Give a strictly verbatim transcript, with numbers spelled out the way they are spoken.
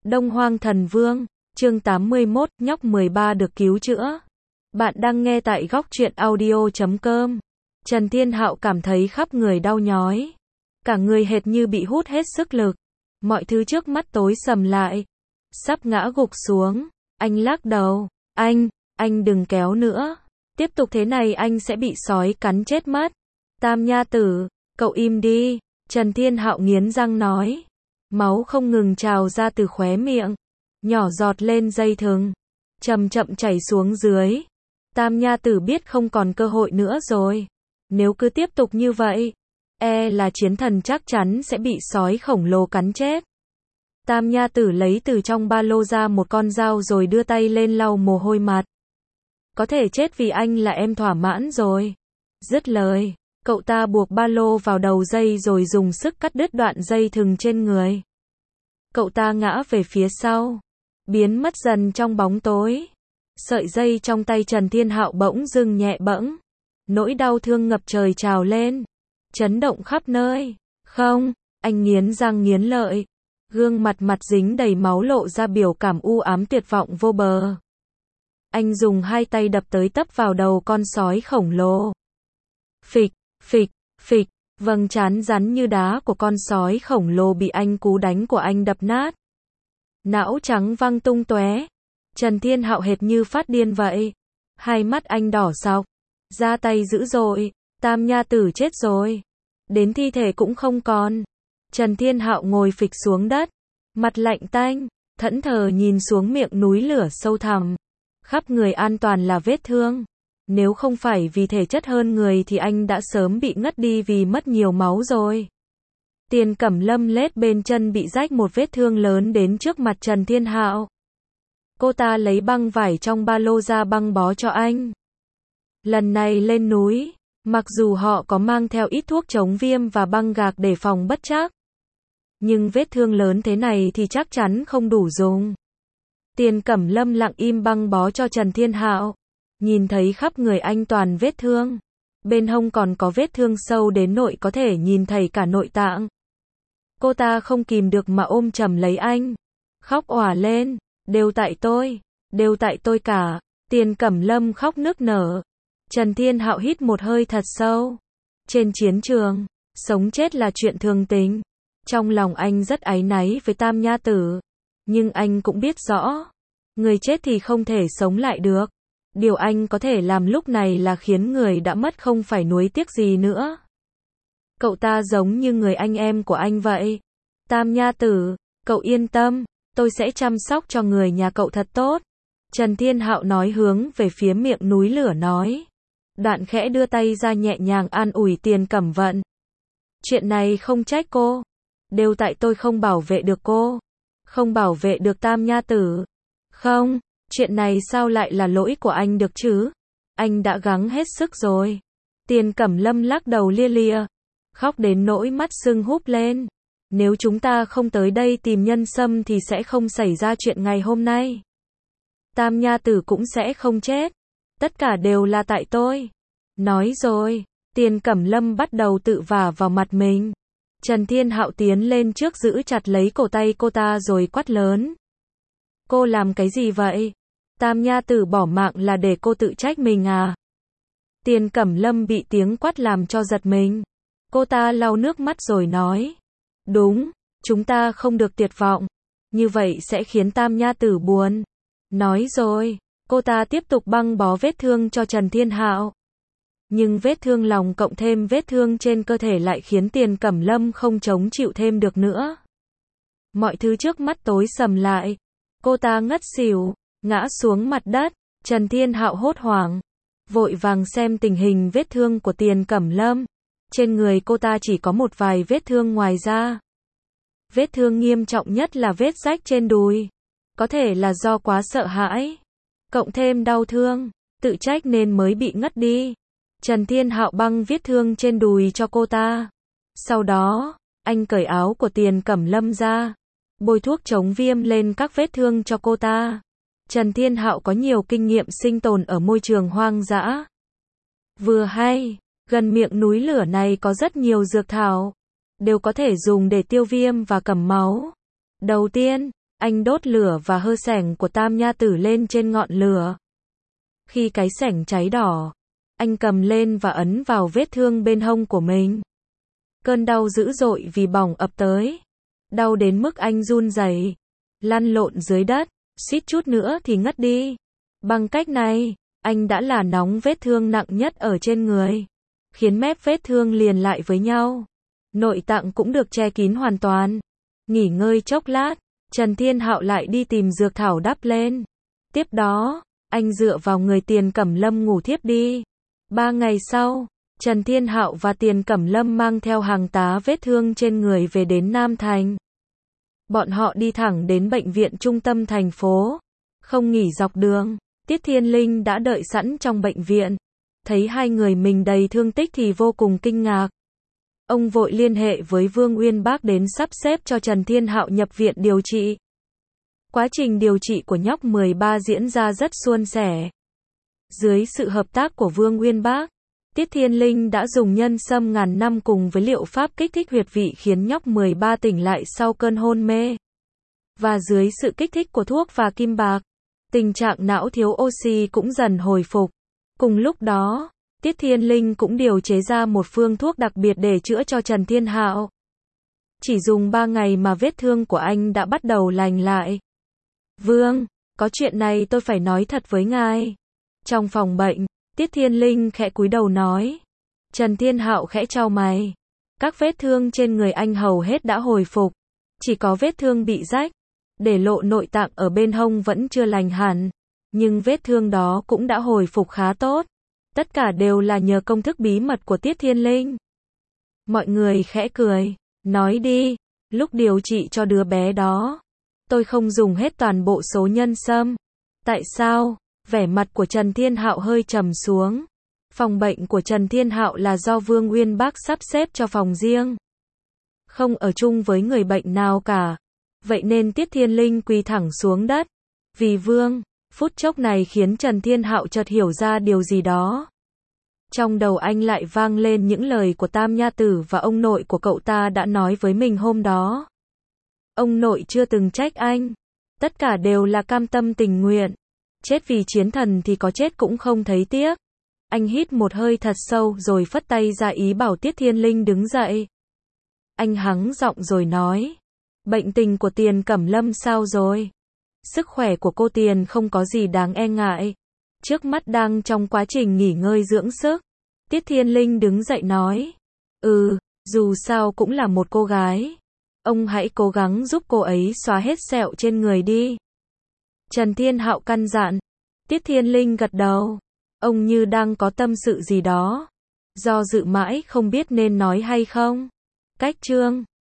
Đông Hoang Thần Vương, chương tám mươi mốt, nhóc mười ba được cứu chữa. Bạn đang nghe tại góc truyện audio chấm com. Trần Thiên Hạo cảm thấy khắp người đau nhói. Cả người hệt như bị hút hết sức lực. Mọi thứ trước mắt tối sầm lại. Sắp ngã gục xuống. Anh lắc đầu. Anh, anh đừng kéo nữa. Tiếp tục thế này anh sẽ bị sói cắn chết mất. Tam Nha Tử, cậu im đi. Trần Thiên Hạo nghiến răng nói. Máu không ngừng trào ra từ khóe miệng. Nhỏ giọt lên dây thừng. Chậm chậm chảy xuống dưới. Tam Nha Tử biết không còn cơ hội nữa rồi. Nếu cứ tiếp tục như vậy, e là chiến thần chắc chắn sẽ bị sói khổng lồ cắn chết. Tam Nha Tử lấy từ trong ba lô ra một con dao rồi đưa tay lên lau mồ hôi mặt. Có thể chết vì anh là em thỏa mãn rồi. Dứt lời, cậu ta buộc ba lô vào đầu dây rồi dùng sức cắt đứt đoạn dây thừng trên người. Cậu ta ngã về phía sau, biến mất dần trong bóng tối. Sợi dây trong tay Trần Thiên Hạo bỗng dưng nhẹ bẫng. Nỗi đau thương ngập trời trào lên, chấn động khắp nơi. Không, anh nghiến răng nghiến lợi. Gương mặt mặt dính đầy máu lộ ra biểu cảm u ám tuyệt vọng vô bờ. Anh dùng hai tay đập tới tấp vào đầu con sói khổng lồ. Phịch, phịch, phịch, vầng trán rắn như đá của con sói khổng lồ bị anh cú đánh của anh đập nát. Não trắng văng tung tóe. Trần Thiên Hạo hệt như phát điên vậy. Hai mắt anh đỏ sọc, ra tay dữ dội. Tam Nha Tử chết rồi. Đến thi thể cũng không còn. Trần Thiên Hạo ngồi phịch xuống đất, mặt lạnh tanh, thẫn thờ nhìn xuống miệng núi lửa sâu thẳm. Khắp người an toàn là vết thương. Nếu không phải vì thể chất hơn người thì anh đã sớm bị ngất đi vì mất nhiều máu rồi. Tiền Cẩm Lâm lết bên chân bị rách một vết thương lớn đến trước mặt Trần Thiên Hạo. Cô ta lấy băng vải trong ba lô ra băng bó cho anh. Lần này lên núi, mặc dù họ có mang theo ít thuốc chống viêm và băng gạc để phòng bất trắc, nhưng vết thương lớn thế này thì chắc chắn không đủ dùng. Tiền Cẩm Lâm lặng im băng bó cho Trần Thiên Hạo. Nhìn thấy khắp người anh toàn vết thương. Bên hông còn có vết thương sâu đến nỗi có thể nhìn thấy cả nội tạng. Cô ta không kìm được mà ôm chầm lấy anh. Khóc òa lên. Đều tại tôi. Đều tại tôi cả. Tiền Cẩm Lâm khóc nức nở. Trần Thiên Hạo hít một hơi thật sâu. Trên chiến trường, sống chết là chuyện thường tình. Trong lòng anh rất áy náy với Tam Nha Tử. Nhưng anh cũng biết rõ. Người chết thì không thể sống lại được. Điều anh có thể làm lúc này là khiến người đã mất không phải nuối tiếc gì nữa. Cậu ta giống như người anh em của anh vậy. Tam Nha Tử, cậu yên tâm, tôi sẽ chăm sóc cho người nhà cậu thật tốt. Trần Thiên Hạo nói hướng về phía miệng núi lửa nói. Đoạn khẽ đưa tay ra nhẹ nhàng an ủi Tiền Cẩm Vận. Chuyện này không trách cô. Đều tại tôi không bảo vệ được cô. Không bảo vệ được Tam Nha Tử. Không. Chuyện này sao lại là lỗi của anh được chứ? Anh đã gắng hết sức rồi. Tiền Cẩm Lâm lắc đầu lia lịa. Khóc đến nỗi mắt sưng húp lên. Nếu chúng ta không tới đây tìm Nhân Sâm thì sẽ không xảy ra chuyện ngày hôm nay. Tam Nha Tử cũng sẽ không chết. Tất cả đều là tại tôi. Nói rồi. Tiền Cẩm Lâm bắt đầu tự vả vào mặt mình. Trần Thiên Hạo tiến lên trước giữ chặt lấy cổ tay cô ta rồi quát lớn. Cô làm cái gì vậy? Tam Nha Tử bỏ mạng là để cô tự trách mình à? Tiền Cẩm Lâm bị tiếng quát làm cho giật mình. Cô ta lau nước mắt rồi nói. Đúng, chúng ta không được tuyệt vọng. Như vậy sẽ khiến Tam Nha Tử buồn. Nói rồi, cô ta tiếp tục băng bó vết thương cho Trần Thiên Hạo. Nhưng vết thương lòng cộng thêm vết thương trên cơ thể lại khiến Tiền Cẩm Lâm không chống chịu thêm được nữa. Mọi thứ trước mắt tối sầm lại. Cô ta ngất xỉu, ngã xuống mặt đất. Trần Thiên Hạo hốt hoảng, vội vàng xem tình hình vết thương của Tiền Cẩm Lâm. Trên người cô ta chỉ có một vài vết thương ngoài ra. Vết thương nghiêm trọng nhất là vết rách trên đùi. Có thể là do quá sợ hãi, cộng thêm đau thương, tự trách nên mới bị ngất đi. Trần Thiên Hạo băng vết thương trên đùi cho cô ta. Sau đó, anh cởi áo của Tiền Cẩm Lâm ra, bôi thuốc chống viêm lên các vết thương cho cô ta. Trần Thiên Hạo có nhiều kinh nghiệm sinh tồn ở môi trường hoang dã. Vừa hay, gần miệng núi lửa này có rất nhiều dược thảo, đều có thể dùng để tiêu viêm và cầm máu. Đầu tiên, Anh đốt lửa và hơ sẻng của Tam Nha Tử lên trên ngọn lửa. Khi cái sẻng cháy đỏ, anh cầm lên và ấn vào vết thương bên hông của mình. Cơn đau dữ dội vì bỏng ập tới. Đau đến mức anh run rẩy, lăn lộn dưới đất, suýt chút nữa thì ngất đi. Bằng cách này, anh đã là nóng vết thương nặng nhất ở trên người, khiến mép vết thương liền lại với nhau. Nội tạng cũng được che kín hoàn toàn. Nghỉ ngơi chốc lát, Trần Thiên Hạo lại đi tìm dược thảo đắp lên. Tiếp đó, anh dựa vào người Tiền Cẩm Lâm ngủ thiếp đi. Ba ngày sau, Trần Thiên Hạo và Tiền Cẩm Lâm mang theo hàng tá vết thương trên người về đến Nam Thành. Bọn họ đi thẳng đến bệnh viện trung tâm thành phố. Không nghỉ dọc đường, Tiết Thiên Linh đã đợi sẵn trong bệnh viện. Thấy hai người mình đầy thương tích thì vô cùng kinh ngạc. Ông vội liên hệ với Vương Uyên Bác đến sắp xếp cho Trần Thiên Hạo nhập viện điều trị. Quá trình điều trị của nhóc mười ba diễn ra rất suôn sẻ. Dưới sự hợp tác của Vương Uyên Bác, Tiết Thiên Linh đã dùng nhân sâm ngàn năm cùng với liệu pháp kích thích huyệt vị khiến nhóc mười ba tỉnh lại sau cơn hôn mê. Và dưới sự kích thích của thuốc và kim bạc, tình trạng não thiếu oxy cũng dần hồi phục. Cùng lúc đó, Tiết Thiên Linh cũng điều chế ra một phương thuốc đặc biệt để chữa cho Trần Thiên Hạo. Chỉ dùng ba ngày mà vết thương của anh đã bắt đầu lành lại. Vương, có chuyện này tôi phải nói thật với ngài. Trong phòng bệnh, Tiết Thiên Linh khẽ cúi đầu nói. Trần Thiên Hạo khẽ chau mày. Các vết thương trên người anh hầu hết đã hồi phục. Chỉ có vết thương bị rách, để lộ nội tạng ở bên hông vẫn chưa lành hẳn. Nhưng vết thương đó cũng đã hồi phục khá tốt. Tất cả đều là nhờ công thức bí mật của Tiết Thiên Linh. Mọi người khẽ cười. Nói đi, lúc điều trị cho đứa bé đó, tôi không dùng hết toàn bộ số nhân sâm. Tại sao? Vẻ mặt của Trần Thiên Hạo hơi trầm xuống. Phòng bệnh của Trần Thiên Hạo là do Vương Uyên Bác sắp xếp cho phòng riêng. Không ở chung với người bệnh nào cả. Vậy nên Tiết Thiên Linh quỳ thẳng xuống đất. Vì Vương, phút chốc này khiến Trần Thiên Hạo chợt hiểu ra điều gì đó. Trong đầu anh lại vang lên những lời của Tam Nha Tử và ông nội của cậu ta đã nói với mình hôm đó. Ông nội chưa từng trách anh. Tất cả đều là cam tâm tình nguyện. Chết vì chiến thần thì có chết cũng không thấy tiếc. Anh hít một hơi thật sâu rồi phất tay ra ý bảo Tiết Thiên Linh đứng dậy. Anh hắng giọng rồi nói. Bệnh tình của Tiền Cẩm Lâm sao rồi? Sức khỏe của cô Tiền không có gì đáng e ngại. Trước mắt đang trong quá trình nghỉ ngơi dưỡng sức. Tiết Thiên Linh đứng dậy nói. Ừ, dù sao cũng là một cô gái. Ông hãy cố gắng giúp cô ấy xóa hết sẹo trên người đi. Trần Thiên Hạo căn dặn. Tiết Thiên Linh gật đầu. Ông như đang có tâm sự gì đó. Do dự mãi không biết nên nói hay không. Cách chương